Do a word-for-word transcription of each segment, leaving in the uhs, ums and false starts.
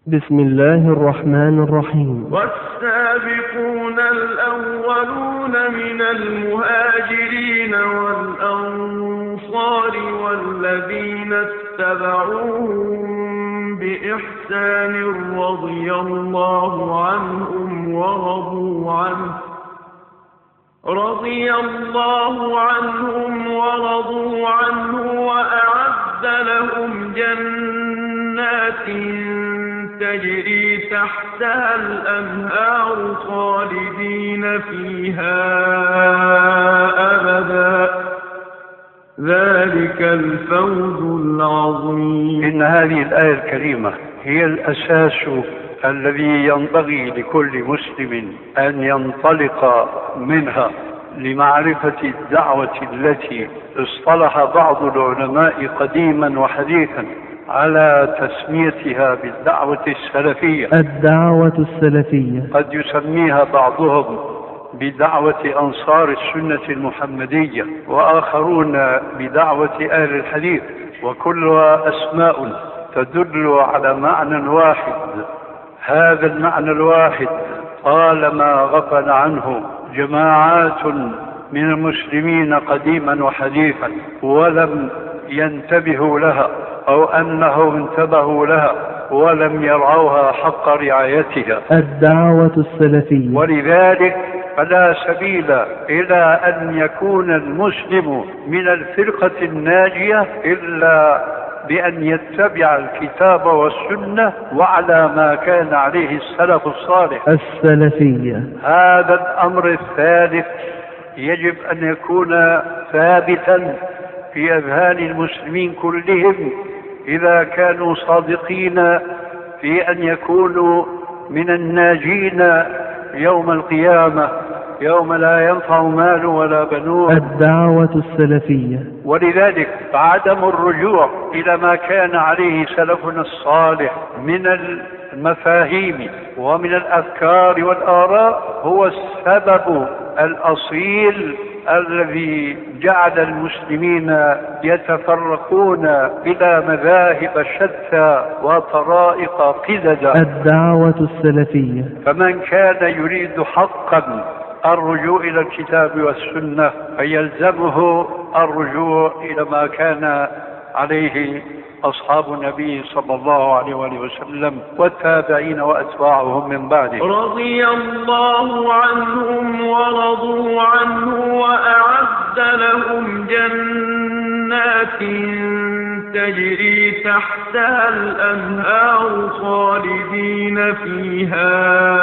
بسم الله الرحمن الرحيم. والسابقون الأولون من المهاجرين والأنصار والذين اتبعوهم بإحسان رضي الله عنهم ورضوا عنه رضي الله عنهم ورضوا عنه وأعد لهم جنات تجري تحتها الأنهار خالدين فيها أبدا ذلك الفوز العظيم. إن هذه الآية الكريمة هي الأساس الذي ينبغي لكل مسلم أن ينطلق منها لمعرفة الدعوة التي اصطلح بعض العلماء قديما وحديثا على تسميتها بالدعوة السلفية. الدعوة السلفية قد يسميها بعضهم بدعوة أنصار السنة المحمدية، وآخرون بدعوة أهل الحديث، وكلها أسماء تدل على معنى واحد. هذا المعنى الواحد طالما غفل عنه جماعات من المسلمين قديما وحديثا ولم ينتبهوا لها، أو أنهم انتبهوا لها ولم يرعوها حق رعايتها. الدعوة السلفية. ولذلك فلا سبيل إلى أن يكون المسلم من الفرقة الناجية إلا بأن يتبع الكتاب والسنة وعلى ما كان عليه السلف الصالح. السلفية. هذا الأمر الثالث يجب أن يكون ثابتا في أذهان المسلمين كلهم إذا كانوا صادقين في أن يكونوا من الناجين يوم القيامة، يوم لا ينفع مال ولا بنون. الدعوة السلفية. ولذلك فعدم الرجوع إلى ما كان عليه سلفنا الصالح من المفاهيم ومن الأفكار والآراء هو السبب الأصيل الذي جعل المسلمين يتفرقون إلى مذاهب شتى وطرائق قددا. الدعوة السلفية. فمن كان يريد حقا الرجوع إلى الكتاب والسنة فيلزمه الرجوع إلى ما كان عليه أصحاب النبي صلى الله عليه وآله وسلم والتابعين وأتباعهم من بعده. رضي الله عنهم ورضوا عنه وأعد لهم جنات تجري تحتها الأنهار خالدين فيها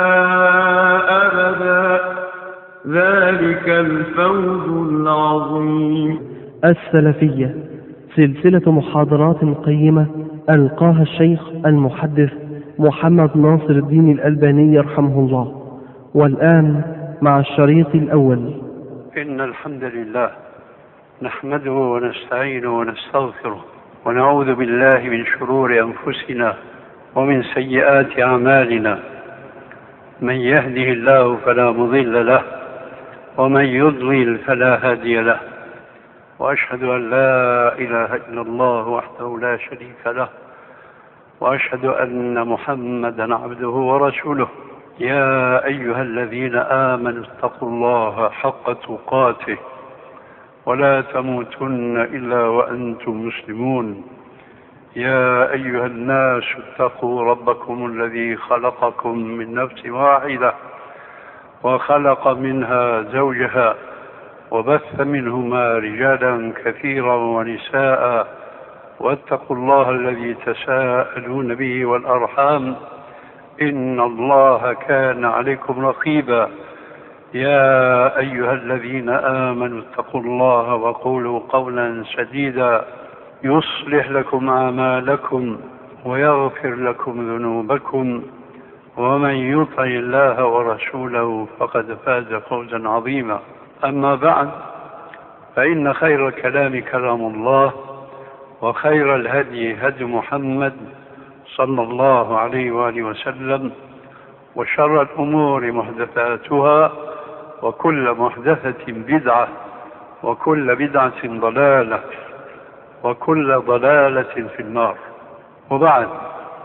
أبدا ذلك الفوز العظيم. السلفية سلسلة محاضرات قيمة ألقاها الشيخ المحدث محمد ناصر الدين الألباني يرحمه الله. والآن مع الشريط الأول. إن الحمد لله نحمده ونستعينه ونستغفره ونعوذ بالله من شرور أنفسنا ومن سيئات أعمالنا. من يهده الله فلا مضل له ومن يضلل فلا هادي له، وأشهد أن لا إله إلا الله وحده لا شريك له، وأشهد أن محمدا عبده ورسوله. يا أيها الذين آمنوا اتقوا الله حق تقاته ولا تموتن إلا وأنتم مسلمون. يا أيها الناس اتقوا ربكم الذي خلقكم من نفس واحدة وخلق منها زوجها وبث منهما رجالا كثيرا ونساء، واتقوا الله الذي تساءلون به والأرحام إن الله كان عليكم رقيبا. يا أيها الذين آمنوا اتقوا الله وقولوا قولا سديدا يصلح لكم أعمالكم ويغفر لكم ذنوبكم، ومن يطع الله ورسوله فقد فاز فوزا عظيما. أما بعد، فإن خير الكلام كلام الله، وخير الهدي هدي محمد صلى الله عليه وآله وسلم، وشر الأمور محدثاتها، وكل محدثة بدعة، وكل بدعة ضلالة، وكل ضلالة في النار. وبعد،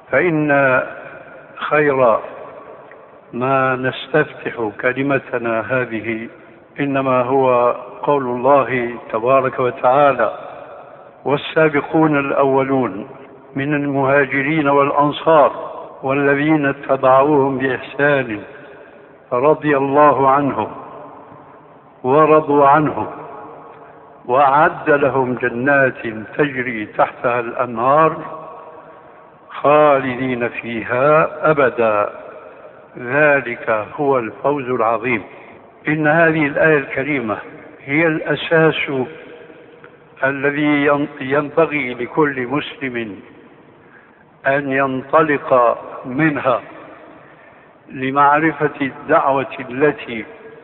فإن خير ما نستفتح كلمتنا هذه إنما هو قول الله تبارك وتعالى: والسابقون الأولون من المهاجرين والأنصار والذين اتبعوهم بإحسان رضي الله عنهم ورضوا عنه وأعد لهم جنات تجري تحتها الأنهار خالدين فيها أبدا ذلك هو الفوز العظيم. إن هذه الآية الكريمة هي الأساس الذي ينبغي لكل مسلم أن ينطلق منها لمعرفة الدعوة التي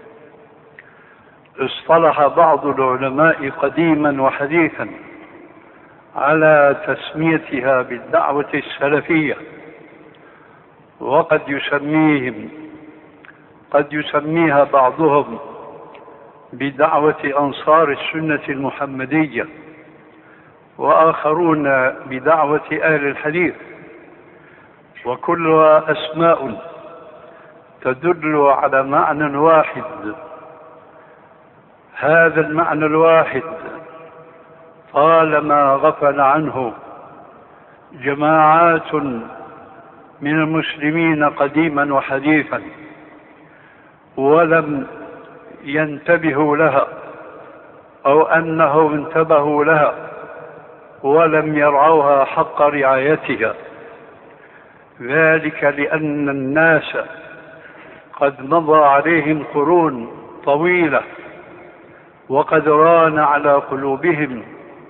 اصطلح بعض العلماء قديما وحديثا على تسميتها بالدعوة السلفية، وقد يسميهم قد يسميها بعضهم بدعوة أنصار السنة المحمدية، وآخرون بدعوة أهل الحديث، وكلها أسماء تدل على معنى واحد. هذا المعنى الواحد طالما غفل عنه جماعات من المسلمين قديما وحديثا ولم ينتبهوا لها، أو أنهم انتبهوا لها ولم يرعوها حق رعايتها، ذلك لأن الناس قد مضى عليهم قرون طويلة وقد ران على قلوبهم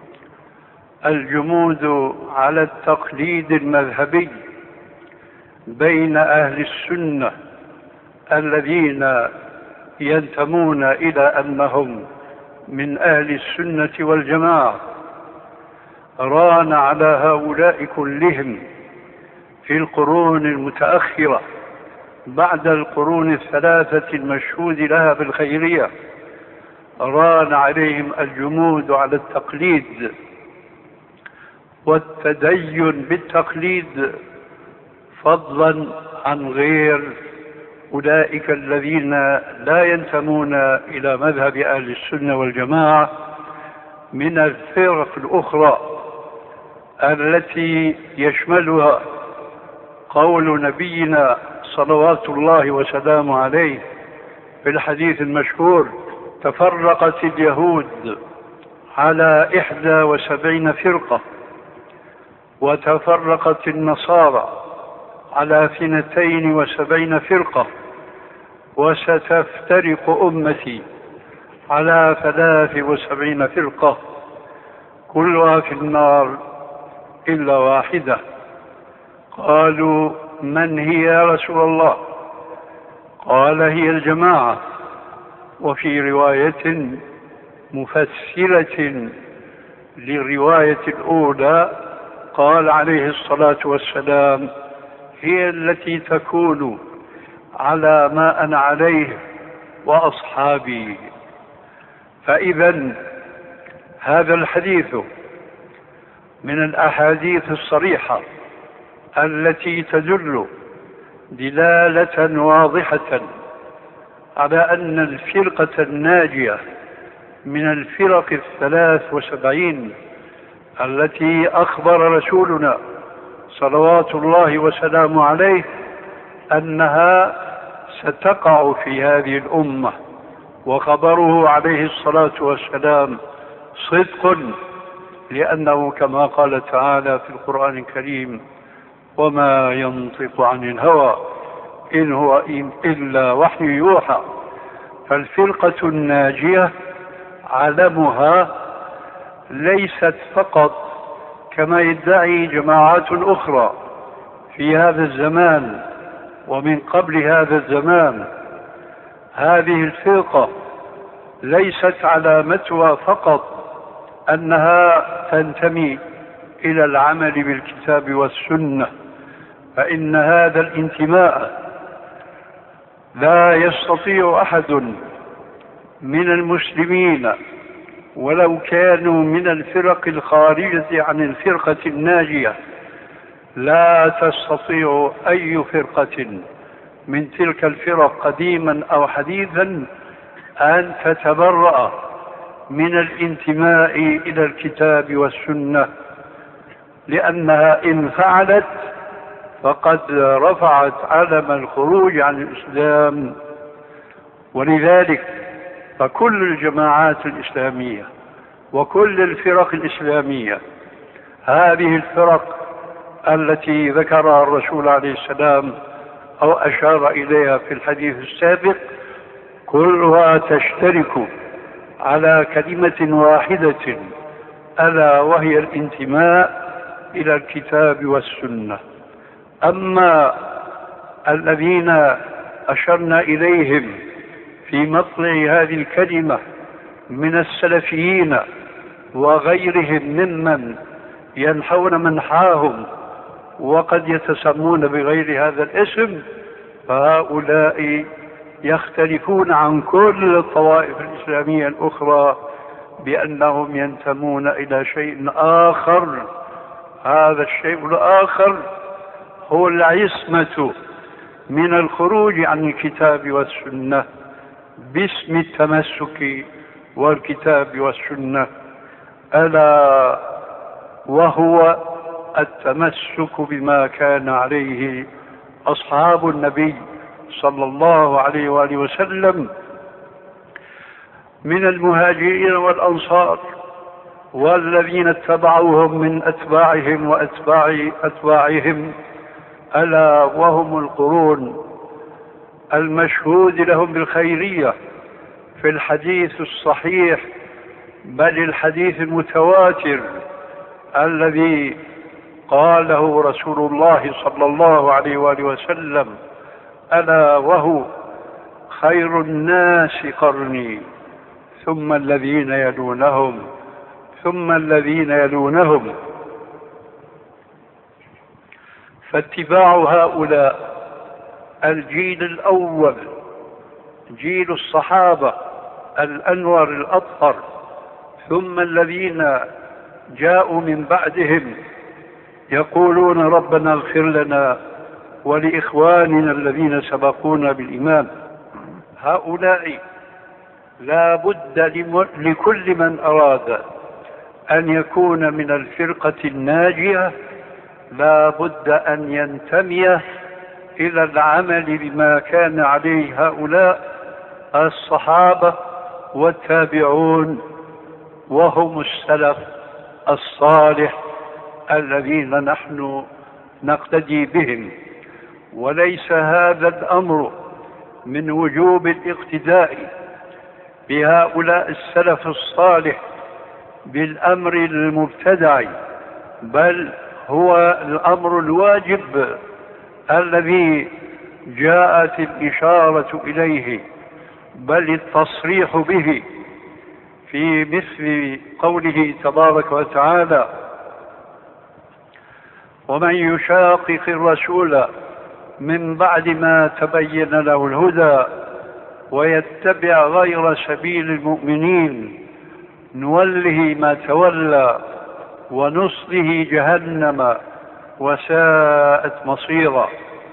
الجمود على التقليد المذهبي بين أهل السنة الذين ينتمون إلى أنهم من أهل السنة والجماعة. ران على هؤلاء كلهم في القرون المتأخرة بعد القرون الثلاثة المشهود لها بالخيرية، ران عليهم الجمود على التقليد والتدين بالتقليد، فضلا عن غير أولئك الذين لا ينتمون إلى مذهب أهل السنة والجماعة من الفرق الأخرى التي يشملها قول نبينا صلوات الله وسلامه عليه في الحديث المشهور: تفرقت اليهود على إحدى وسبعين فرقة، وتفرقت النصارى على اثنتين وسبعين فرقة، وستفترق أمتي على ثلاث وسبعين فرقة، كلها في النار إلا واحدة. قالوا: من هي يا رسول الله؟ قال: هي الجماعة. وفي رواية مفسرة للرواية الأولى قال عليه الصلاة والسلام: هي التي تكون على ما أنا عليه وأصحابي. فإذا هذا الحديث من الأحاديث الصريحة التي تدل دلالة واضحة على أن الفرقة الناجية من الفرق الثلاث وسبعين التي أخبر رسولنا صلوات الله وسلامه عليه أنها ستقع في هذه الأمة، وخبره عليه الصلاة والسلام صدق، لأنه كما قال تعالى في القرآن الكريم: وما ينطق عن الهوى إن هو إلا وحي يوحى. فالفرقة الناجية علمها ليست فقط كما يدعي جماعات أخرى في هذا الزمان ومن قبل هذا الزمان. هذه الفرقة ليست علامتها فقط أنها تنتمي إلى العمل بالكتاب والسنة، فإن هذا الانتماء لا يستطيع أحد من المسلمين ولو كانوا من الفرق الخارجة عن الفرقة الناجية لا تستطيع أي فرقة من تلك الفرق قديما أو حديثا أن تتبرأ من الانتماء إلى الكتاب والسنة، لأنها إن فعلت فقد رفعت علم الخروج عن الإسلام. ولذلك فكل الجماعات الإسلامية وكل الفرق الإسلامية، هذه الفرق التي ذكرها الرسول عليه السلام أو أشار إليها في الحديث السابق، كلها تشترك على كلمة واحدة، ألا وهي الانتماء إلى الكتاب والسنة. أما الذين أشرنا إليهم في مطلع هذه الكلمة من السلفيين وغيرهم ممن ينحون منحاهم وقد يتسمون بغير هذا الاسم، فهؤلاء يختلفون عن كل الطوائف الإسلامية الأخرى بأنهم ينتمون إلى شيء آخر. هذا الشيء الآخر هو العصمة من الخروج عن الكتاب والسنة باسم التمسك والكتاب والسنة، ألا وهو التمسك بما كان عليه أصحاب النبي صلى الله عليه وآله وسلم من المهاجرين والأنصار والذين اتبعوهم من أتباعهم وأتباع أتباعهم، ألا وهم القرون المشهود لهم بالخيرية في الحديث الصحيح، بل الحديث المتواتر الذي قاله رسول الله صلى الله عليه وآله وسلم: ألا وهو خير الناس قرني ثم الذين يلونهم ثم الذين يلونهم. فاتباع هؤلاء الجيل الأول جيل الصحابة الأنور الأطهر، ثم الذين جاءوا من بعدهم يقولون: ربنا اغفر لنا ولإخواننا الذين سبقونا بالإيمان. هؤلاء لا بد لكل من أراد أن يكون من الفرقة الناجية لا بد أن ينتمي إلى العمل بما كان عليه هؤلاء الصحابة والتابعون، وهم السلف الصالح الذين نحن نقتدي بهم. وليس هذا الأمر من وجوب الاقتداء بهؤلاء السلف الصالح بالأمر المبتدع، بل هو الأمر الواجب الذي جاءت الإشارة إليه، بل التصريح به في مثل قوله تبارك وتعالى: ومن يشاقق الرسول من بعد ما تبين له الهدى ويتبع غير سبيل المؤمنين نوله ما تولى ونصله جهنم وساءت مصيرا.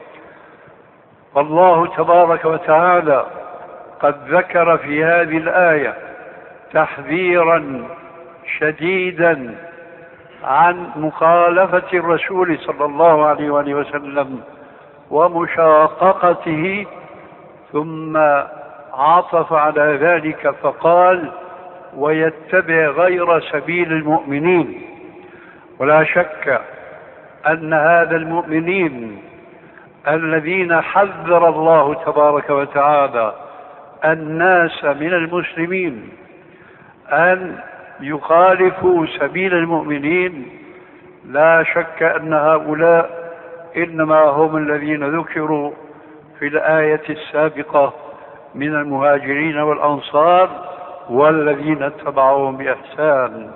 والله تبارك وتعالى قد ذكر في هذه الآية تحذيرا شديدا عن مخالفة الرسول صلى الله عليه وآله وسلم ومشاققته، ثم عطف على ذلك فقال: ويتبع غير سبيل المؤمنين. ولا شك أن هذا المؤمنين الذين حذر الله تبارك وتعالى الناس من المسلمين أن يخالفوا سبيل المؤمنين، لا شك أن هؤلاء إنما هم الذين ذكروا في الآية السابقة من المهاجرين والأنصار والذين اتبعوهم بإحسان.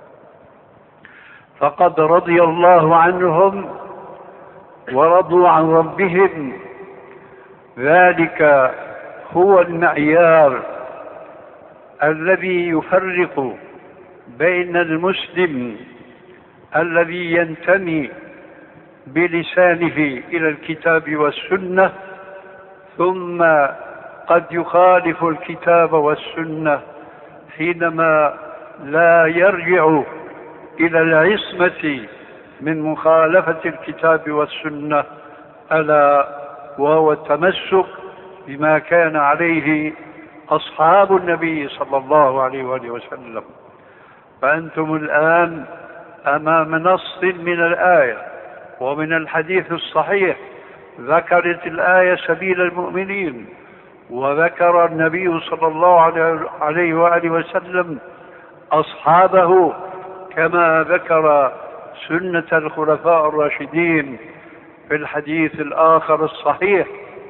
فقد رضي الله عنهم ورضوا عن ربهم، ذلك هو المعيار الذي يفرق بين المسلم الذي ينتمي بلسانه إلى الكتاب والسنة، ثم قد يخالف الكتاب والسنة حينما لا يرجع إلى العصمة من مخالفة الكتاب والسنة، ألا وهو التمسك بما كان عليه أصحاب النبي صلى الله عليه وآله وسلم. فأنتم الآن أمام نص من الآية ومن الحديث الصحيح. ذكرت الآية سبيل المؤمنين، وذكر النبي صلى الله عليه وآله وسلم أصحابه، كما ذكر سنة الخلفاء الراشدين في الحديث الآخر الصحيح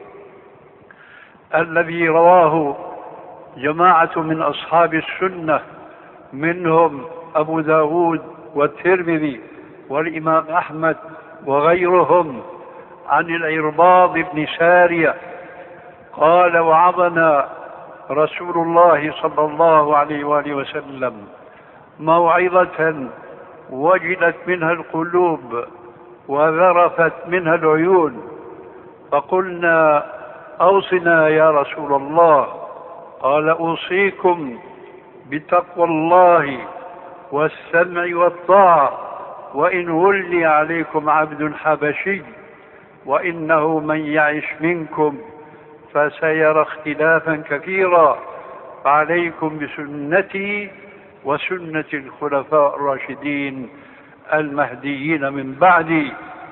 الذي رواه جماعة من أصحاب السنة، منهم أبو داود والترمذي والإمام أحمد وغيرهم، عن العرباض بن سارية قال: وعظنا رسول الله صلى الله عليه وآله وسلم موعظة وجلت منها القلوب وذرفت منها العيون، فقلنا: أوصنا يا رسول الله. قال: أوصيكم بتقوى الله والسمع والطاعة، وإن ولي عليكم عبد حبشي، وإنه من يعش منكم فسيرى اختلافا كثيرا، فعليكم بسنتي وسنة الخلفاء الراشدين المهديين من بعدي،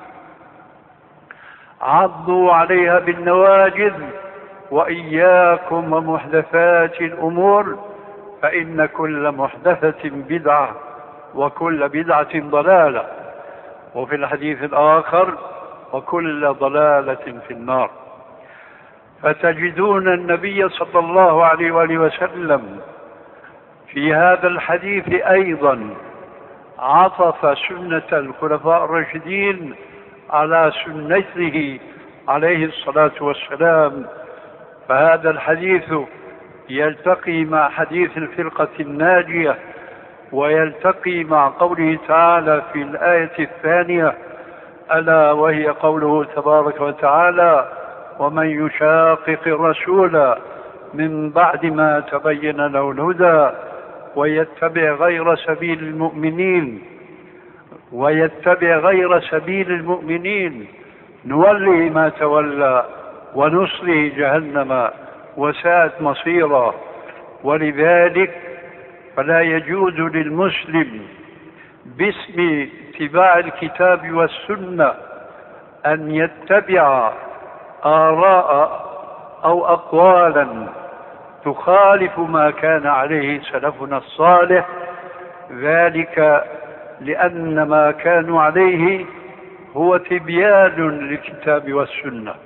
عضوا عليها بالنواجذ، وإياكم ومحدثات الأمور، فإن كل محدثة بدعة وكل بدعة ضلالة. وفي الحديث الآخر: وكل ضلالة في النار. فتجدون النبي صلى الله عليه وآله وسلم في هذا الحديث أيضا عطف سنة الخلفاء الراشدين على سنته عليه الصلاة والسلام. فهذا الحديث يلتقي مع حديث الفرقة الناجية، ويلتقي مع قوله تعالى في الآية الثانية، ألا وهي قوله تبارك وتعالى: ومن يشاقق الرسول من بعد ما تبين له الهدى ويتبع غير سبيل المؤمنين ويتبع غير سبيل المؤمنين نوله ما تولى ونصله جهنم وساءت مصيرا. ولذلك فلا يجوز للمسلم باسم اتباع الكتاب والسنة أن يتبع آراء أو أقوالا تخالف ما كان عليه سلفنا الصالح، ذلك لأن ما كانوا عليه هو تبيان للكتاب والسنة.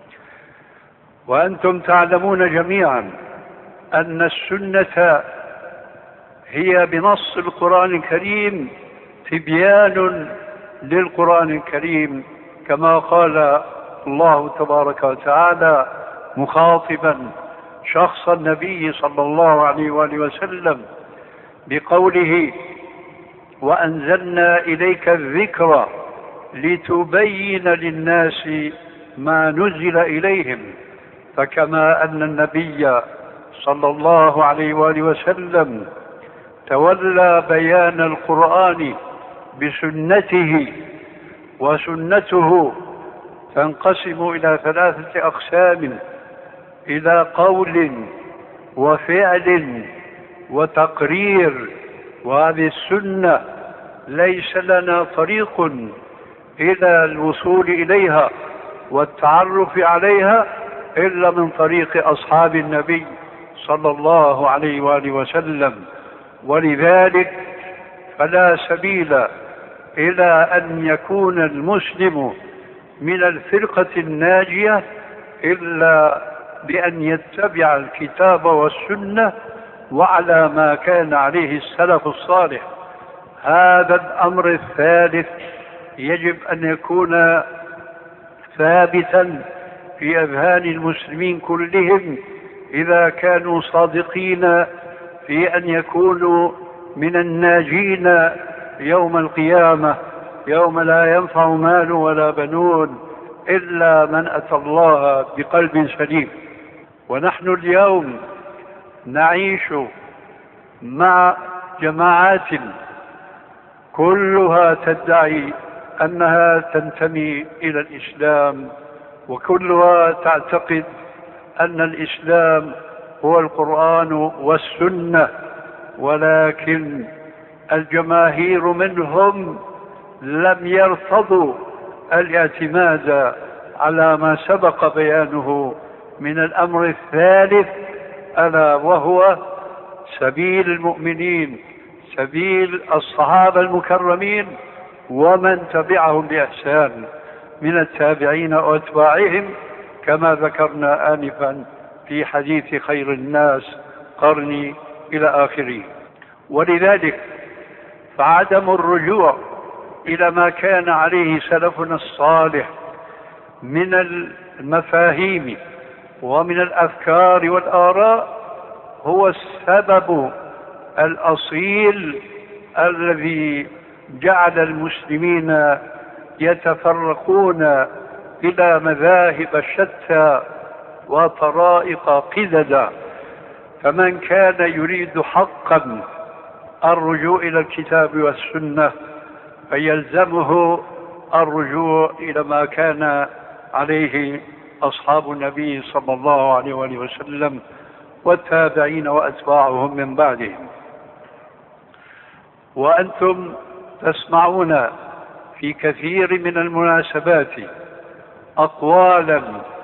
وأنتم تعلمون جميعا أن السنة هي بنص القرآن الكريم تبيان للقرآن الكريم، كما قال الله تبارك وتعالى مخاطبا شخص النبي صلى الله عليه وآله وسلم بقوله: وأنزلنا إليك الذكر لتبين للناس ما نزل إليهم. فكما أن النبي صلى الله عليه وآله وسلم تولى بيان القرآن بسنته، وسنته تنقسم إلى ثلاثة أقسام: إلى قول وفعل وتقرير. وهذه السنة ليس لنا طريق إلى الوصول إليها والتعرف عليها إلا من طريق أصحاب النبي صلى الله عليه وآله وسلم. ولذلك فلا سبيل إلى أن يكون المسلم من الفرقة الناجية إلا بأن يتبع الكتاب والسنة وعلى ما كان عليه السلف الصالح. هذا الأمر الثالث يجب أن يكون ثابتا في أذهان المسلمين كلهم إذا كانوا صادقين في أن يكونوا من الناجين يوم القيامة. يوم لا ينفع مال ولا بنون إلا من أتى الله بقلب سليم. ونحن اليوم نعيش مع جماعات كلها تدعي أنها تنتمي إلى الإسلام، وكلها تعتقد أن الإسلام هو القرآن والسنة، ولكن الجماهير منهم لم يرفضوا الاعتماد على ما سبق بيانه من الأمر الثالث، ألا وهو سبيل المؤمنين، سبيل الصحابة المكرمين ومن تبعهم بإحسان من التابعين وأتباعهم، كما ذكرنا آنفا في حديث خير الناس قرني إلى آخره. ولذلك فعدم الرجوع إلى ما كان عليه سلفنا الصالح من المفاهيم ومن الأفكار والآراء هو السبب الأصيل الذي جعل المسلمين يتفرقون إلى مذاهب شتى وطرائق قددا. فمن كان يريد حقا الرجوع إلى الكتاب والسنة فيلزمه الرجوع إلى ما كان عليه أصحاب النبي صلى الله عليه وآله وسلم والتابعين وأتباعهم من بعدهم. وأنتم تسمعون في كثير من المناسبات أقوالا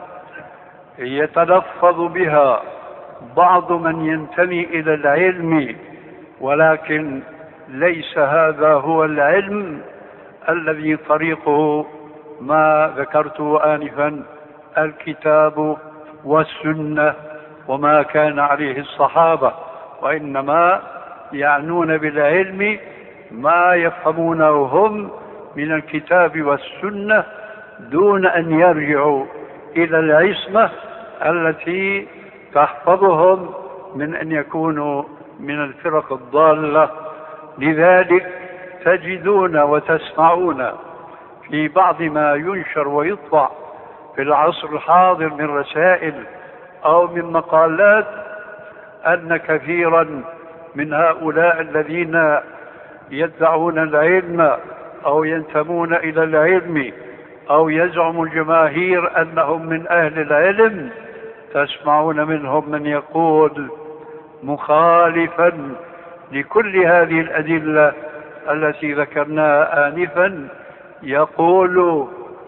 يتلفظ بها بعض من ينتمي إلى العلم، ولكن ليس هذا هو العلم الذي طريقه ما ذكرته آنفا، الكتاب والسنة وما كان عليه الصحابة، وإنما يعنون بالعلم ما يفهمونه هم من الكتاب والسنة دون أن يرجعوا إلى العصمة التي تحفظهم من أن يكونوا من الفرق الضالة. لذلك تجدون وتسمعون في بعض ما ينشر ويطبع في العصر الحاضر من رسائل أو من مقالات أن كثيرا من هؤلاء الذين يدعون العلم أو ينتمون إلى العلم أو يزعم الجماهير أنهم من أهل العلم، تسمعون منهم من يقول مخالفا لكل هذه الأدلة التي ذكرناها آنفا، يقول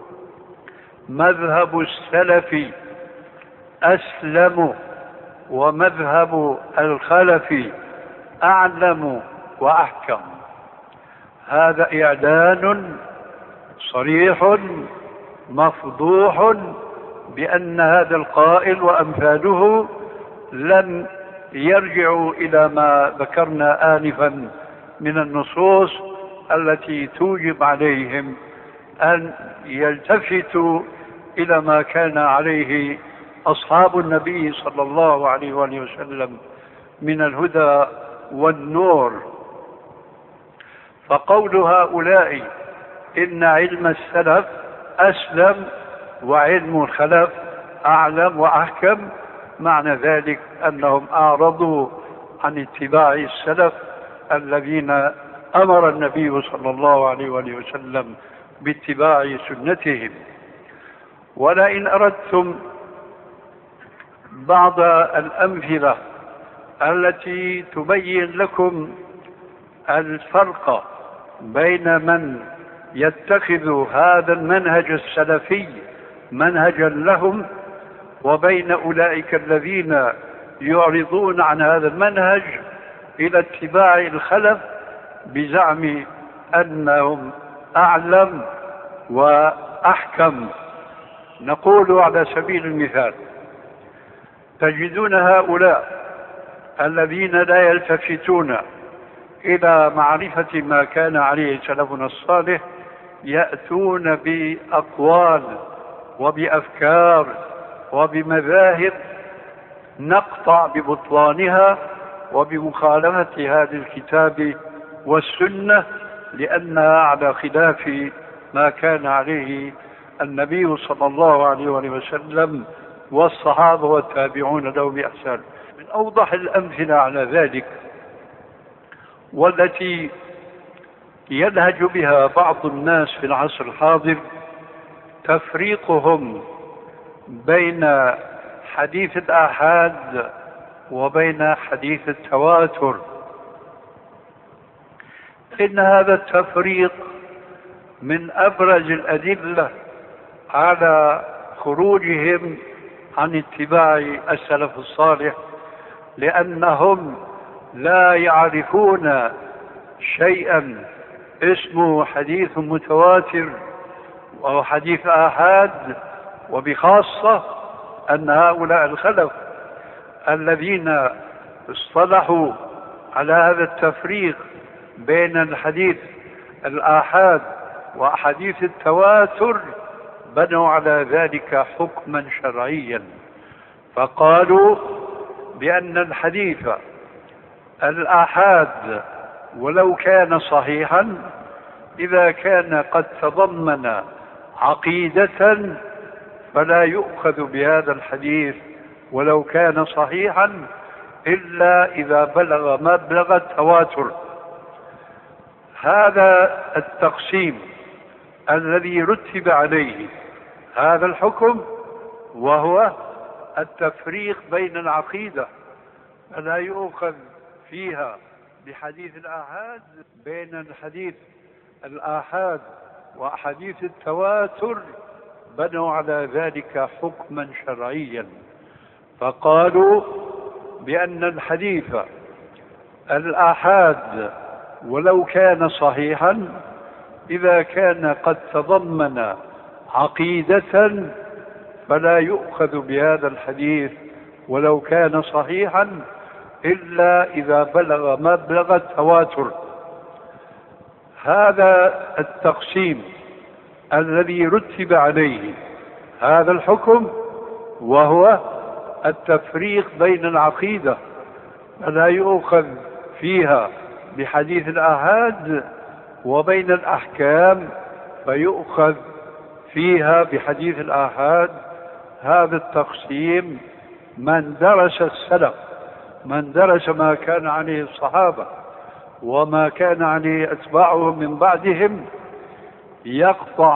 مذهب السلف أسلم ومذهب الخلف أعلم وأحكم. هذا إعلان صريح مفضوح بأن هذا القائل وأمثاله لم يرجعوا إلى ما ذكرنا آنفا من النصوص التي توجب عليهم أن يلتفتوا إلى ما كان عليه أصحاب النبي صلى الله عليه وآله وسلم من الهدى والنور. فقول هؤلاء إن علم السلف أسلم وعلم الخلف أعلم وأحكم، معنى ذلك أنهم أعرضوا عن اتباع السلف الذين أمر النبي صلى الله عليه وآله وسلم باتباع سنتهم. ولئن أردتم بعض الأمثلة التي تبين لكم الفرق بين من يتخذ هذا المنهج السلفي منهجا لهم وبين أولئك الذين يعرضون عن هذا المنهج إلى اتباع الخلف بزعم أنهم أعلم وأحكم، نقول على سبيل المثال تجدون هؤلاء الذين لا يلتفتون إلى معرفة ما كان عليه سلفنا الصالح يأتون بأقوال وبأفكار وبمذاهب نقطع ببطلانها وبمخالفة هذا الكتاب والسنة، لأنها على خلاف ما كان عليه النبي صلى الله عليه وسلم والصحابة والتابعون له بإحسان. من أوضح الأمثلة على ذلك والتي يلهج بها بعض الناس في العصر الحاضر تفريقهم بين حديث الآحاد وبين حديث التواتر. إن هذا التفريق من أبرز الأدلة على خروجهم عن اتباع السلف الصالح، لأنهم لا يعرفون شيئا اسمه حديث متواتر أو حديث آحاد، وبخاصة أن هؤلاء الخلف الذين اصطلحوا على هذا التفريق بين الحديث الآحاد وأحاديث التواتر بنوا على ذلك حكما شرعيا، فقالوا بأن الحديث الآحاد ولو كان صحيحا إذا كان قد تضمن عقيدة فلا يؤخذ بهذا الحديث ولو كان صحيحا إلا إذا بلغ مبلغ التواتر. هذا التقسيم الذي رتب عليه هذا الحكم وهو التفريق بين العقيدة، فلا يؤخذ فيها بحديث الآحاد بين الحديث الآحاد وأحاديث التواتر، بنوا على ذلك حكما شرعيا، فقالوا بأن الحديث الآحاد ولو كان صحيحا إذا كان قد تضمن عقيدة فلا يؤخذ بهذا الحديث ولو كان صحيحا إلا إذا بلغ مبلغ التواتر. هذا التقسيم الذي رتب عليه هذا الحكم وهو التفريق بين العقيدة، فلا يؤخذ فيها بحديث الآحاد وبين الأحكام فيؤخذ فيها بحديث الآحاد. هذا التقسيم من درس السلف، من درس ما كان عليه الصحابة وما كان عليه أتباعهم من بعدهم، يقطع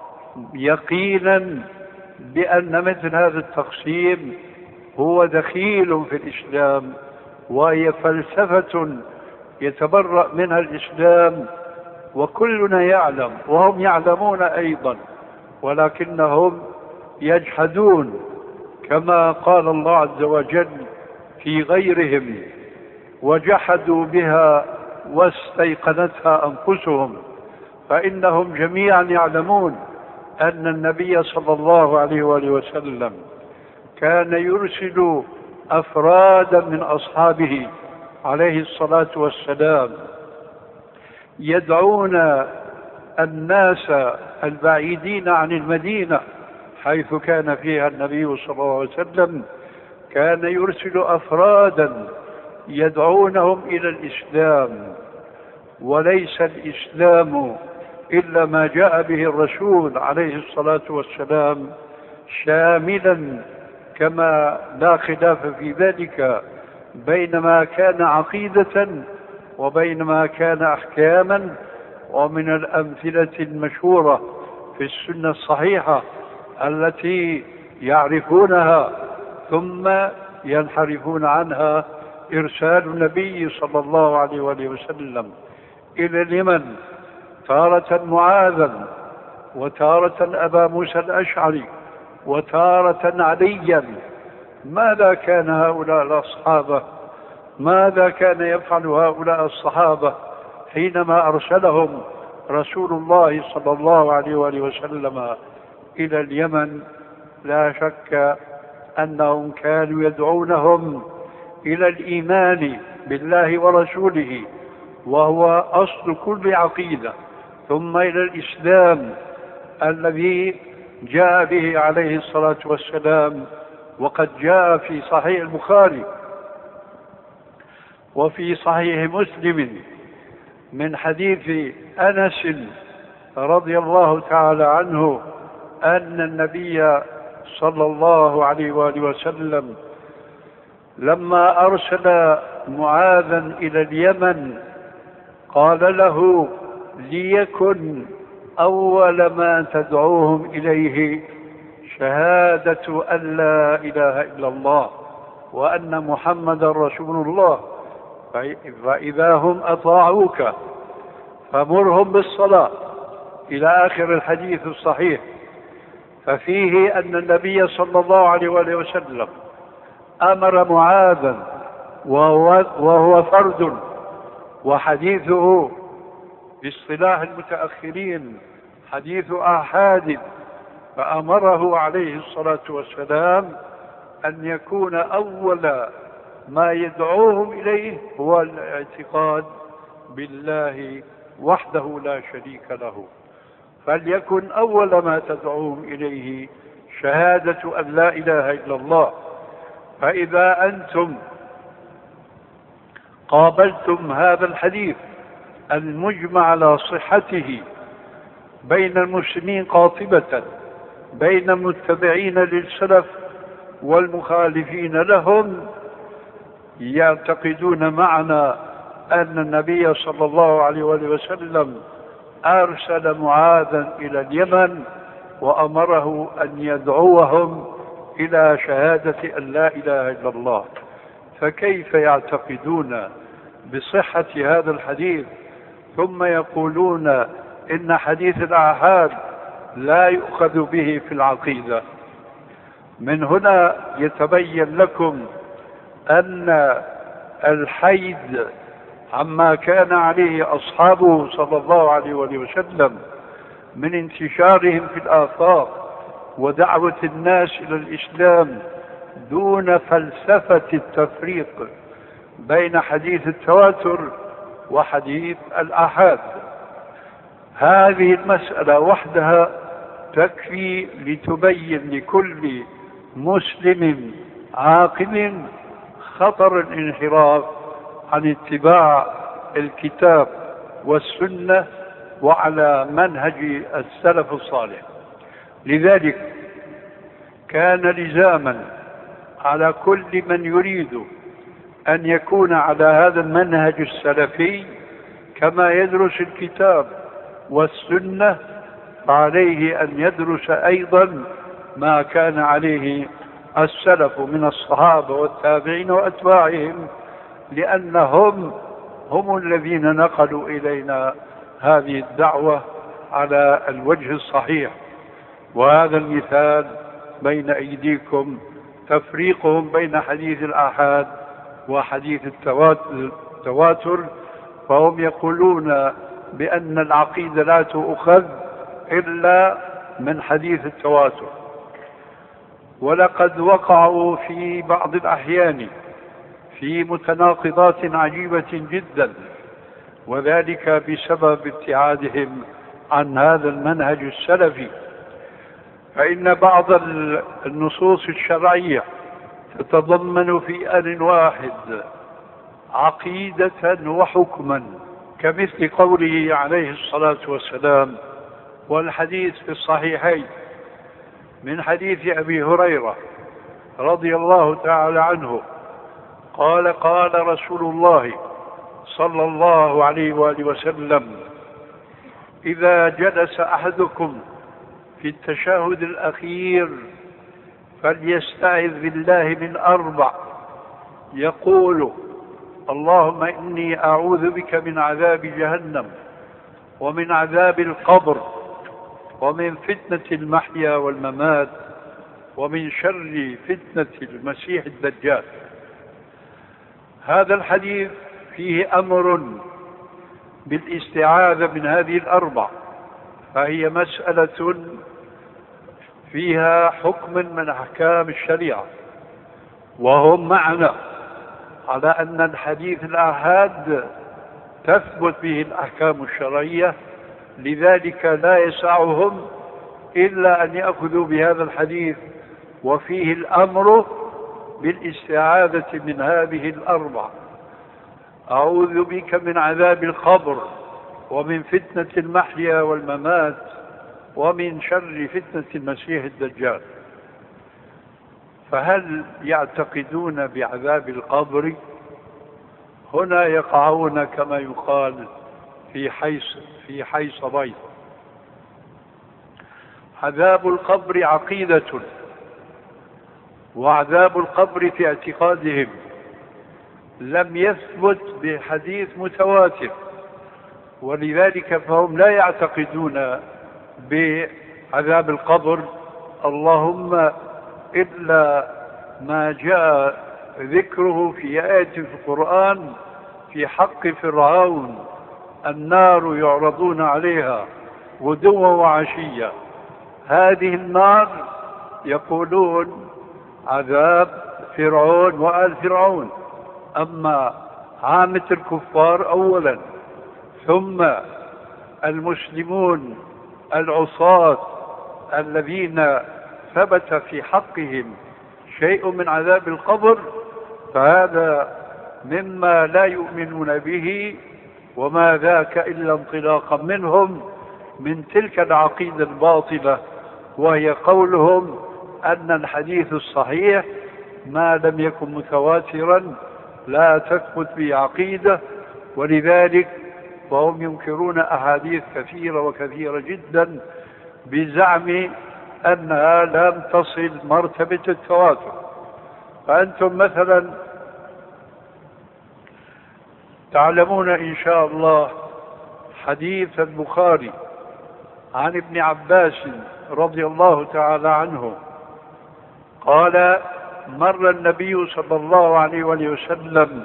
يقينا بأن مثل هذا التقسيم هو دخيل في الإسلام، وهي فلسفة يتبرأ منها الإسلام، وكلنا يعلم وهم يعلمون أيضا، ولكنهم يجحدون كما قال الله عز وجل في غيرهم: وجحدوا بها واستيقنتها أنفسهم. فإنهم جميعا يعلمون أن النبي صلى الله عليه وآله وسلم كان يرسل أفرادا من أصحابه عليه الصلاة والسلام يدعون الناس البعيدين عن المدينة حيث كان فيها النبي صلى الله عليه وسلم، كان يرسل أفرادا يدعونهم إلى الإسلام، وليس الإسلام إلا ما جاء به الرسول عليه الصلاة والسلام شاملا، كما لا خلاف في ذلك بين ما كان عقيدة وبين ما كان أحكاما. ومن الأمثلة المشهورة في السنة الصحيحة التي يعرفونها ثم ينحرفون عنها إرسال النبي صلى الله عليه وآله وسلم إلى اليمن تارة معاذا وتارة أبا موسى الأشعري وتارة عليا. ماذا كان هؤلاء الأصحابة ماذا كان يفعل هؤلاء الصحابة حينما أرسلهم رسول الله صلى الله عليه وآله وسلم إلى اليمن؟ لا شك أنهم كانوا يدعونهم إلى الإيمان بالله ورسوله، وهو أصل كل عقيدة، ثم إلى الإسلام الذي جاء به عليه الصلاة والسلام. وقد جاء في صحيح البخاري وفي صحيح مسلم من حديث أنس رضي الله تعالى عنه أن النبي صلى الله عليه وآله وسلم لما أرسل معاذا إلى اليمن قال له: ليكن أول ما تدعوهم إليه شهادة أن لا إله إلا الله وأن محمدا رسول الله، فإذا هم أطاعوك فمرهم بالصلاة، إلى آخر الحديث الصحيح. ففيه أن النبي صلى الله عليه وآله وسلم أمر معاذا وهو, وهو فرد، وحديثه باصطلاح المتأخرين حديث آحاد، فأمره عليه الصلاة والسلام أن يكون أول ما يدعوهم إليه هو الاعتقاد بالله وحده لا شريك له، فليكن أول ما تدعوهم إليه شهادة أن لا إله إلا الله. فإذا أنتم قابلتم هذا الحديث المجمع على صحته بين المسلمين قاطبة، بين المتبعين للسلف والمخالفين لهم، يعتقدون معنا أن النبي صلى الله عليه وسلم أرسل معاذا إلى اليمن وأمره أن يدعوهم إلى شهادة أن لا إله إلا الله، فكيف يعتقدون بصحة هذا الحديث ثم يقولون إن حديث الآحاد لا يؤخذ به في العقيدة؟ من هنا يتبين لكم أن الحيد عما كان عليه أصحابه صلى الله عليه وسلم من انتشارهم في الآفاق ودعوة الناس إلى الإسلام دون فلسفة التفريق بين حديث التواتر وحديث الآحاد. هذه المسألة وحدها تكفي لتبين لكل مسلم عاقل خطر الانحراف عن اتباع الكتاب والسنة وعلى منهج السلف الصالح. لذلك كان لزاما على كل من يريد أن يكون على هذا المنهج السلفي كما يدرس الكتاب والسنة، فعليه أن يدرس أيضا ما كان عليه السلف من الصحابة والتابعين وأتباعهم، لأنهم هم الذين نقلوا إلينا هذه الدعوة على الوجه الصحيح. وهذا المثال بين أيديكم تفريقهم بين حديث الآحاد وحديث التواتر، فهم يقولون بأن العقيدة لا تؤخذ إلا من حديث التواتر، ولقد وقعوا في بعض الأحيان في متناقضات عجيبة جدا، وذلك بسبب ابتعادهم عن هذا المنهج السلفي. فإن بعض النصوص الشرعية تتضمن في آن واحد عقيدة وحكما، كمثل قوله عليه الصلاة والسلام، والحديث في الصحيحين من حديث أبي هريرة رضي الله تعالى عنه قال: قال رسول الله صلى الله عليه وآله وسلم: إذا جلس أحدكم في التشهد الأخير فليستعذ بالله من أربع، يقول: اللهم إني أعوذ بك من عذاب جهنم ومن عذاب القبر ومن فتنة المحيا والممات ومن شر فتنة المسيح الدجال. هذا الحديث فيه أمر بالاستعاذة من هذه الأربع، فهي مسألة فيها حكم من أحكام الشريعة، وهم معنا على أن الحديث الآحاد تثبت به الأحكام الشرعية، لذلك لا يسعهم إلا أن يأخذوا بهذا الحديث وفيه الأمر بالاستعاذة من هذه الأربع: أعوذ بك من عذاب القبر ومن فتنة المحيا والممات ومن شر فتنة المسيح الدجال. فهل يعتقدون بعذاب القبر؟ هنا يقعون كما يقال في حيص في حيص بيض. عذاب القبر عقيدة، وعذاب القبر في اعتقادهم لم يثبت بحديث متواتر، ولذلك فهم لا يعتقدون بعذاب القبر اللهم إلا ما جاء ذكره في آية في القرآن في حق فرعون: النار يعرضون عليها غدوا وعشيا. هذه النار يقولون عذاب فرعون وآل فرعون. أما عامة الكفار أولا، ثم المسلمون العصاة الذين ثبت في حقهم شيء من عذاب القبر، فهذا مما لا يؤمنون به، وما ذاك إلا انطلاقا منهم من تلك العقيدة الباطلة، وهي قولهم أن الحديث الصحيح ما لم يكن متواترا لا تثبت به عقيدة، ولذلك فهم ينكرون أحاديث كثيرة وكثيرة جدا بزعم أنها لم تصل مرتبة التواتر. فأنتم مثلا تعلمون إن شاء الله حديث البخاري عن ابن عباس رضي الله تعالى عنه قال: مر النبي صلى الله عليه وسلم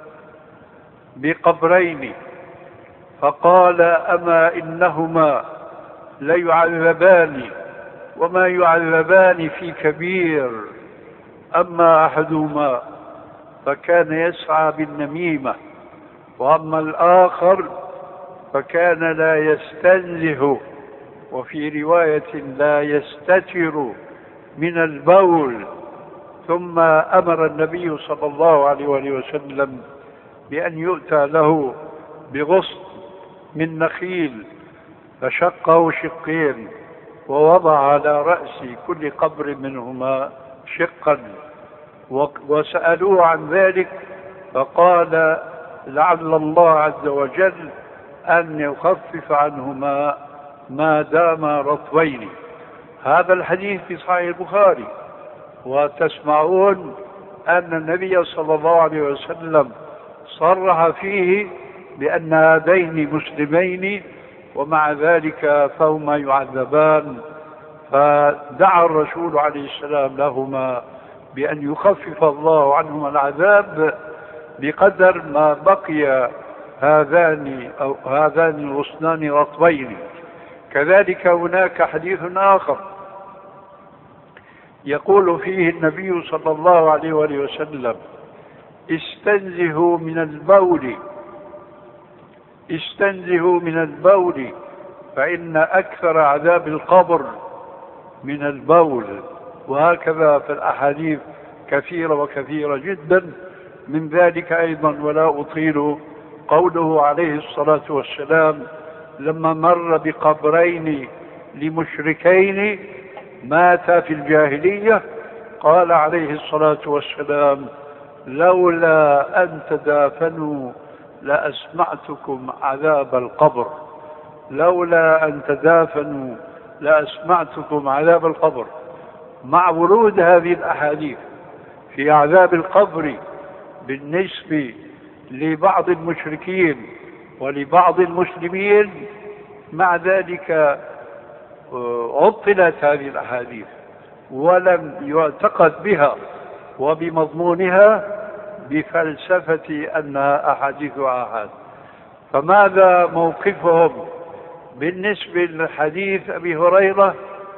بقبرين فقال: أما إنهما ليعذبان وما يعذبان في كبير، أما أحدهما فكان يسعى بالنميمة، وأما الآخر فكان لا يستنزه، وفي رواية لا يستتر من البول. ثم أمر النبي صلى الله عليه وسلم بأن يؤتى له بغصن من نخيل فشقه شقين، ووضع على رأس كل قبر منهما شقا، وسألوه عن ذلك فقال: لعل الله عز وجل أن يخفف عنهما ما دام رطبين. هذا الحديث في صحيح البخاري. وتسمعون أن النبي صلى الله عليه وسلم صرح فيه بأن هذين مسلمين، ومع ذلك فهما يعذبان. فدعا الرسول عليه السلام لهما بأن يخفف الله عنهما العذاب بقدر ما بقي هذان أو هذان الغصنان رطبين. كذلك هناك حديث آخر يقول فيه النبي صلى الله عليه وسلم: استنزهوا من البول استنزهوا من البول فإن أكثر عذاب القبر من البول. وهكذا في الأحاديث كثيرة وكثيرة جدا. من ذلك أيضا ولا أطيل قوله عليه الصلاة والسلام لما مر بقبرين لمشركين ماتا في الجاهلية قال عليه الصلاة والسلام: لولا أن تدافنوا لأسمعتكم عذاب القبر. لولا أن تدافنوا لأسمعتكم عذاب القبر. مع ورود هذه الأحاديث في عذاب القبر بالنسبة لبعض المشركين ولبعض المسلمين، مع ذلك عطلت هذه الأحاديث ولم يعتقد بها وبمضمونها بفلسفة أنها أحاديث آحاد. فماذا موقفهم بالنسبة لحديث أبي هريرة: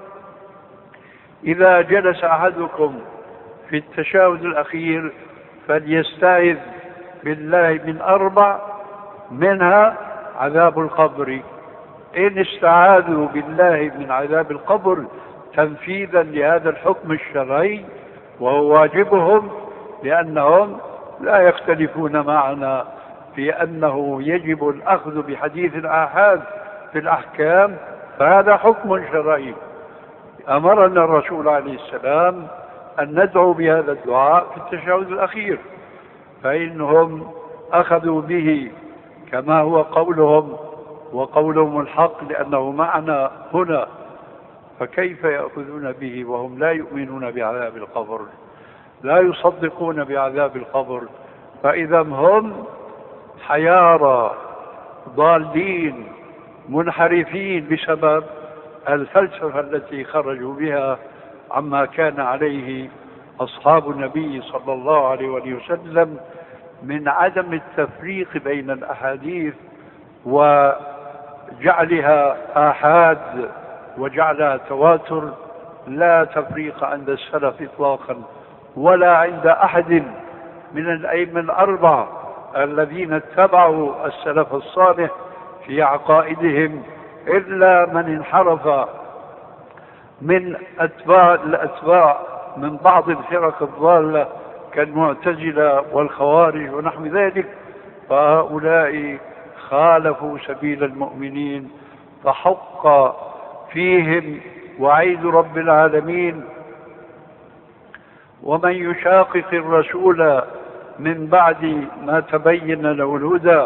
إذا جلس أحدكم في التشهد الأخير فليستعذ بالله من أربع، منها عذاب القبر. إن استعاذوا بالله من عذاب القبر تنفيذا لهذا الحكم الشرعي، وهو واجبهم، لأنهم لا يختلفون معنا في أنه يجب الأخذ بحديث الآحاد في الأحكام، فهذا حكم شرعي. أمرنا الرسول عليه السلام أن ندعو بهذا الدعاء في التشهد الأخير، فإنهم أخذوا به كما هو قولهم، وقولهم الحق لأنه معنا هنا، فكيف يأخذون به وهم لا يؤمنون بعذاب القبر، لا يصدقون بعذاب القبر؟ فإذا هم حيارى ضالين منحرفين بسبب الفلسفة التي خرجوا بها عما كان عليه أصحاب النبي صلى الله عليه وسلم من عدم التفريق بين الأحاديث وجعلها آحاد وجعلها تواتر، لا تفريق عند السلف إطلاقا ولا عند أحد من الأئمة الأربعة الذين اتبعوا السلف الصالح في عقائدهم، إلا من انحرف من أتباع الأتباع من بعض الفرق الضالة كالمعتزلة والخوارج ونحو ذلك، فهؤلاء خالفوا سبيل المؤمنين، فحق فيهم وعيد رب العالمين: ومن يشاقق الرسول من بعد ما تبين له الهدى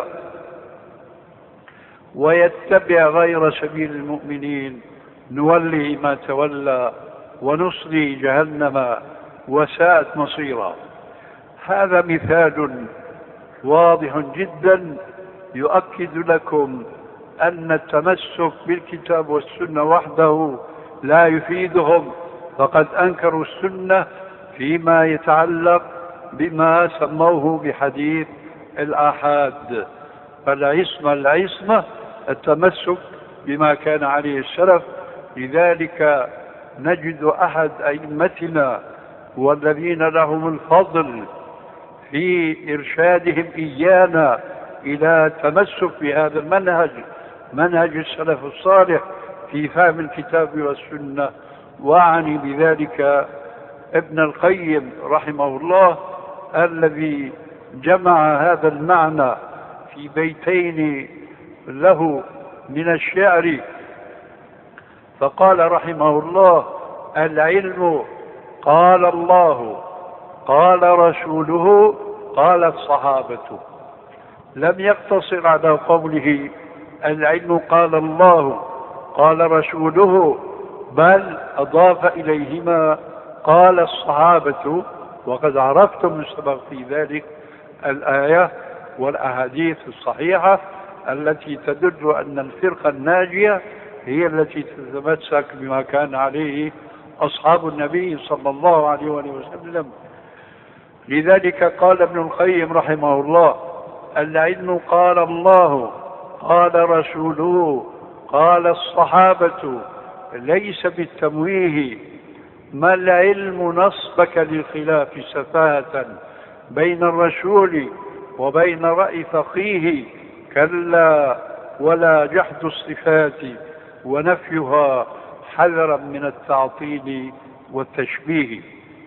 ويتبع غير سبيل المؤمنين نوله ما تولى ونصلي جهنم وساءت مصيرا. هذا مثال واضح جدا يؤكد لكم أن التمسك بالكتاب والسنة وحده لا يفيدهم، فقد أنكروا السنة فيما يتعلق بما سموه بحديث الآحاد. فالعصمة العصمة التمسك بما كان عليه السلف. لذلك نجد أحد أئمتنا والذين لهم الفضل في إرشادهم إيانا إلى تمسك بهذا المنهج، منهج السلف الصالح في فهم الكتاب والسنة، وأعني بذلك ابن القيم رحمه الله الذي جمع هذا المعنى في بيتين له من الشعر، فقال رحمه الله: العلم قال الله قال رسوله قال الصحابة. لم يقتصر على قوله العلم قال الله قال رسوله، بل أضاف إليهما قال الصحابة، وقد عرفتم السبق في ذلك الآية والأحاديث الصحيحة التي تدل أن الفرقة الناجية هي التي تتمسك بما كان عليه أصحاب النبي صلى الله عليه وسلم. لذلك قال ابن القيم رحمه الله: العلم قال الله قال رسوله قال الصحابة، ليس بالتمويه. ما العلم نصبك للخلاف سفاهة بين الرسول وبين رأي فقيه؟ كلا ولا جحد الصفات ونفيها حذرا من التعطيل والتشبيه.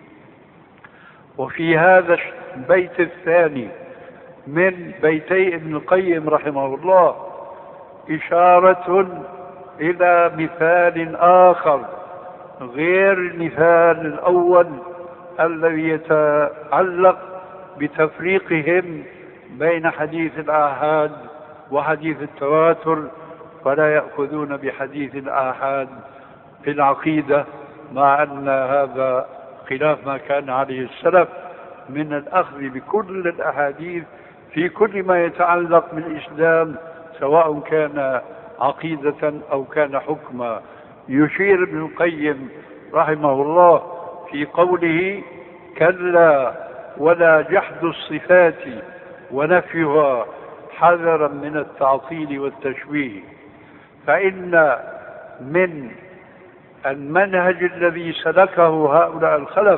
وفي هذا البيت الثاني من بيتي ابن القيم رحمه الله إشارة إلى مثال آخر غير المثال الأول الذي يتعلق بتفريقهم بين حديث الآحاد وحديث التواتر، فلا يأخذون بحديث الآحاد في العقيدة، مع أن هذا خلاف ما كان عليه السلف من الأخذ بكل الأحاديث في كل ما يتعلق بالإسلام، سواء كان عقيدة أو كان حكما. يشير ابن القيم رحمه الله في قوله: كلا ولا جحد الصفات ونفيها حذرا من التعطيل والتشبيه. فإن من المنهج الذي سلكه هؤلاء الخلف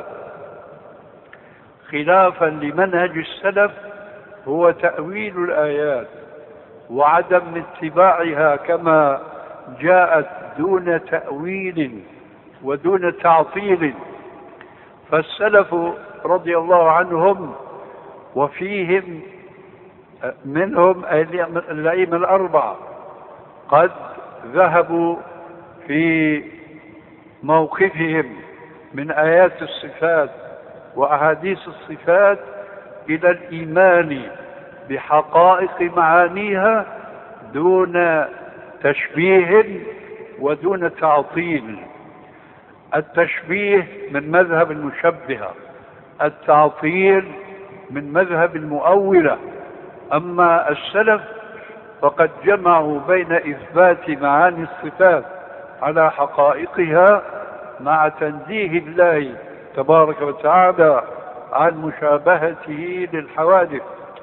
خلافا لمنهج السلف هو تأويل الآيات وعدم اتباعها كما جاءت دون تأويل ودون تعطيل. فالسلف رضي الله عنهم وفيهم منهم الأئمة الأربعة قد ذهبوا في موقفهم من آيات الصفات وأحاديث الصفات إلى الإيمان بحقائق معانيها دون تشبيه ودون تعطيل. التشبيه من مذهب المشبهة، التعطيل من مذهب المؤولة. أما السلف فقد جمعوا بين إثبات معاني الصفات على حقائقها مع تنزيه الله تبارك وتعالى عن مشابهته للحوادث.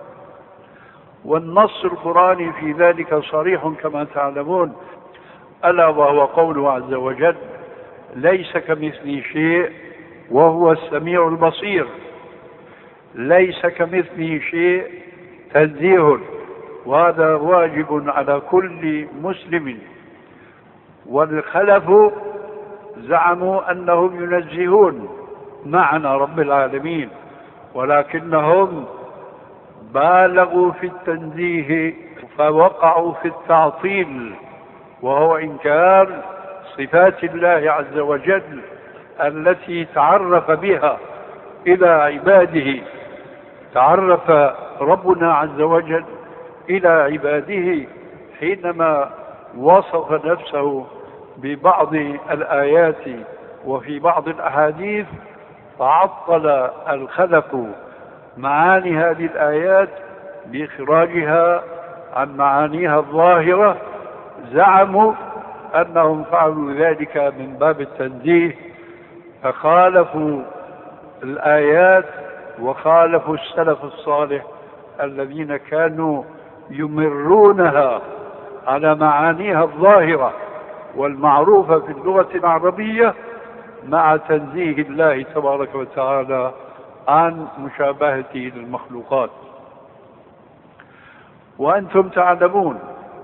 والنص القرآني في ذلك صريح كما تعلمون، ألا وهو قوله عز وجل: ليس كمثله شيء وهو السميع البصير. ليس كمثله شيء تنزيه، وهذا واجب على كل مسلم. والخلف زعموا أنهم ينزهون معنى رب العالمين، ولكنهم بالغوا في التنزيه فوقعوا في التعطيل، وهو إنكار صفات الله عز وجل التي تعرف بها إلى عباده. تعرف ربنا عز وجل إلى عباده حينما وصف نفسه ببعض الآيات وفي بعض الأحاديث، فعطل الخلف معاني هذه الآيات بإخراجها عن معانيها الظاهرة. زعموا أنهم فعلوا ذلك من باب التنزيه، فخالفوا الآيات وخالفوا السلف الصالح الذين كانوا يمرونها على معانيها الظاهرة والمعروفة في اللغة العربية مع تنزيه الله تبارك وتعالى عن مشابهته للمخلوقات. وأنتم تعلمون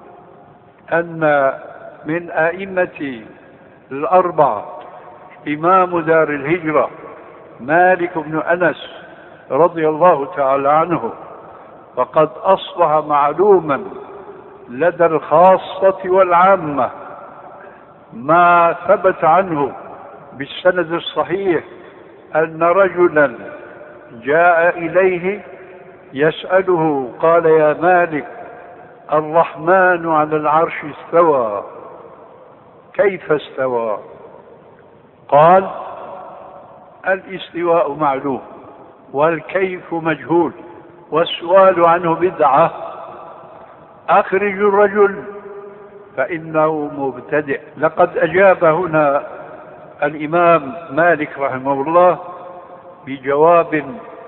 أن من أئمة الأربعة إمام دار الهجرة مالك بن أنس رضي الله تعالى عنه، فقد أصبح معلوما لدى الخاصة والعامة ما ثبت عنه بالسند الصحيح أن رجلا جاء إليه يسأله قال: يا مالك، الرحمن على العرش استوى، كيف استوى؟ قال: الاستواء معلوم والكيف مجهول والسؤال عنه بدعة، أخرج الرجل فإنه مبتدئ. لقد أجاب هنا الإمام مالك رحمه الله بجواب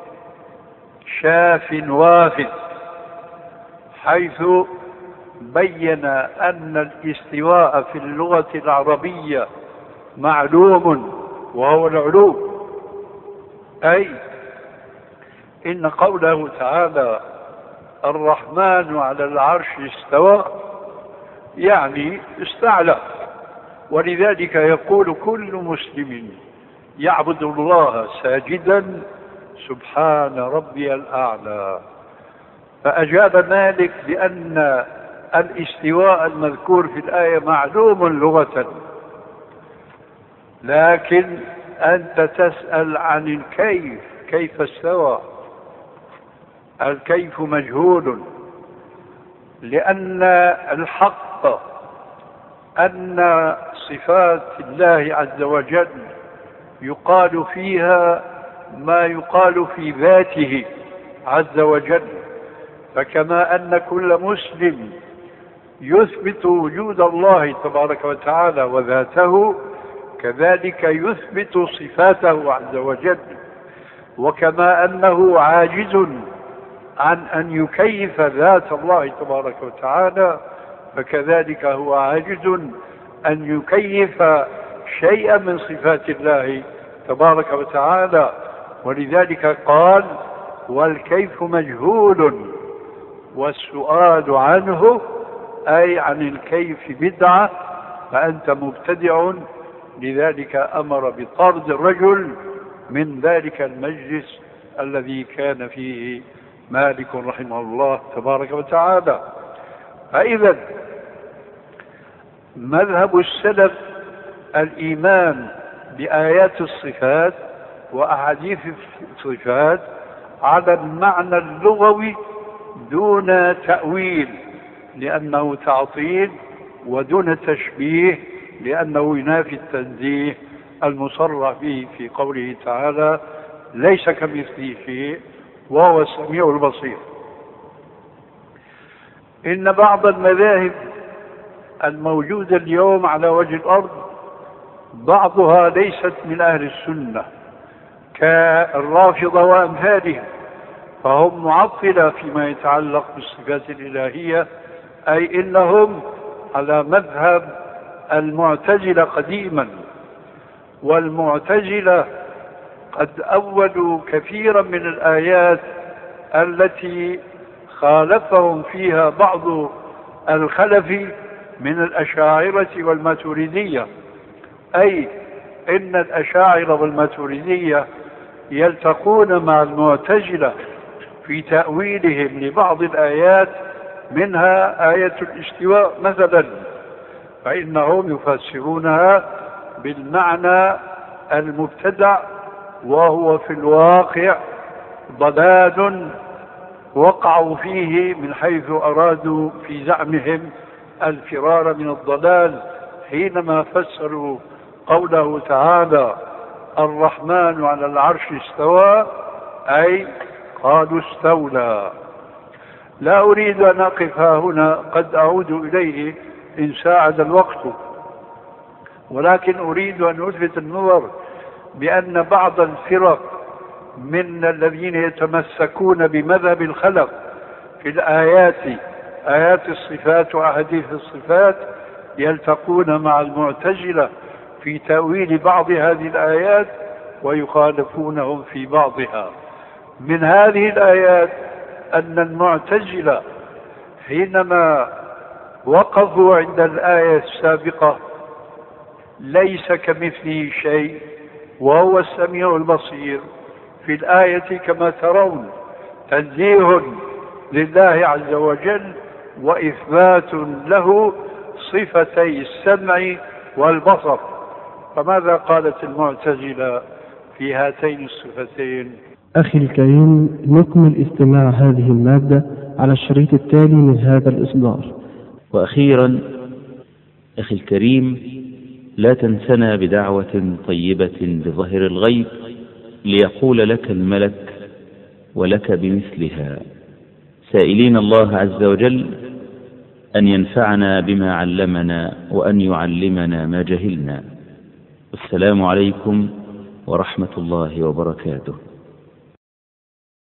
شاف واف، حيث بين أن الاستواء في اللغة العربية معلوم وهو العلو، أي إن قوله تعالى الرحمن على العرش استوى يعني استعلى. ولذلك يقول كل مسلم يعبد الله ساجدا: سبحان ربي الأعلى. فأجاب مالك بأن الاستواء المذكور في الآية معلوم لغة، لكن أنت تسأل عن الكيف، كيف استوى؟ الكيف مجهول، لأن الحق أن صفات الله عز وجل يقال فيها ما يقال في ذاته عز وجل. فكما أن كل مسلم يثبت وجود الله تبارك وتعالى وذاته، كذلك يثبت صفاته عز وجل. وكما أنه عاجز عن أن يكيف ذات الله تبارك وتعالى، فكذلك هو عاجز أن يكيف شيئا من صفات الله تبارك وتعالى. ولذلك قال: والكيف مجهول والسؤال عنه، أي عن الكيف بدعة، فأنت مبتدع. لذلك أمر بطرد الرجل من ذلك المجلس الذي كان فيه مالك رحمه الله تبارك وتعالى. فإذا مذهب السلف الإيمان بآيات الصفات وأحاديث الصفات على المعنى اللغوي دون تأويل لأنه تعطيل، ودون تشبيه لأنه ينافي التنزيه المصرح به في قوله تعالى: ليس كمثله شيء وهو السميع البصير. إن بعض المذاهب الموجودة اليوم على وجه الأرض بعضها ليست من أهل السنة كالرافضة وأمثالهم، فهم معطلة فيما يتعلق بالصفات الإلهية، أي إنهم على مذهب المعتزلة قديما، والمعتزلة قد أولوا كثيرا من الآيات التي خالفهم فيها بعض الخلف من الأشاعرة والماتريدية، أي إن الأشاعرة والماتريدية يلتقون مع المعتزلة في تأويلهم لبعض الآيات، منها آية الاستواء مثلا، فإنهم يفسرونها بالمعنى المبتدع، وهو في الواقع ضلال وقعوا فيه من حيث أرادوا في زعمهم الفرار من الضلال حينما فسروا قوله تعالى: الرحمن على العرش استوى، أي قالوا استولى. لا أريد أن أقف هنا، قد أعود إليه إن ساعد الوقت، ولكن أريد أن ألفت النظر بأن بعض الفرق من الذين يتمسكون بمذهب الخلق في الآيات، آيات الصفات وأحاديث الصفات، يلتقون مع المعتزلة في تأويل بعض هذه الآيات ويخالفونهم في بعضها. من هذه الآيات أن المعتزلة حينما وقفوا عند الآية السابقة: ليس كمثله شيء وهو السميع البصير، في الآية كما ترون تنزيه لله عز وجل وإثبات له صفتي السمع والبصر. فماذا قالت المعتزلة في هاتين الصفتين؟ أخي الكريم، نكمل استماع هذه المادة على الشريط التالي من هذا الإصدار. وأخيرا أخي الكريم، لا تنسنا بدعوة طيبة بظهر الغيب ليقول لك الملك ولك بمثلها، سائلين الله عز وجل أن ينفعنا بما علمنا وأن يعلمنا ما جهلنا. والسلام عليكم ورحمة الله وبركاته.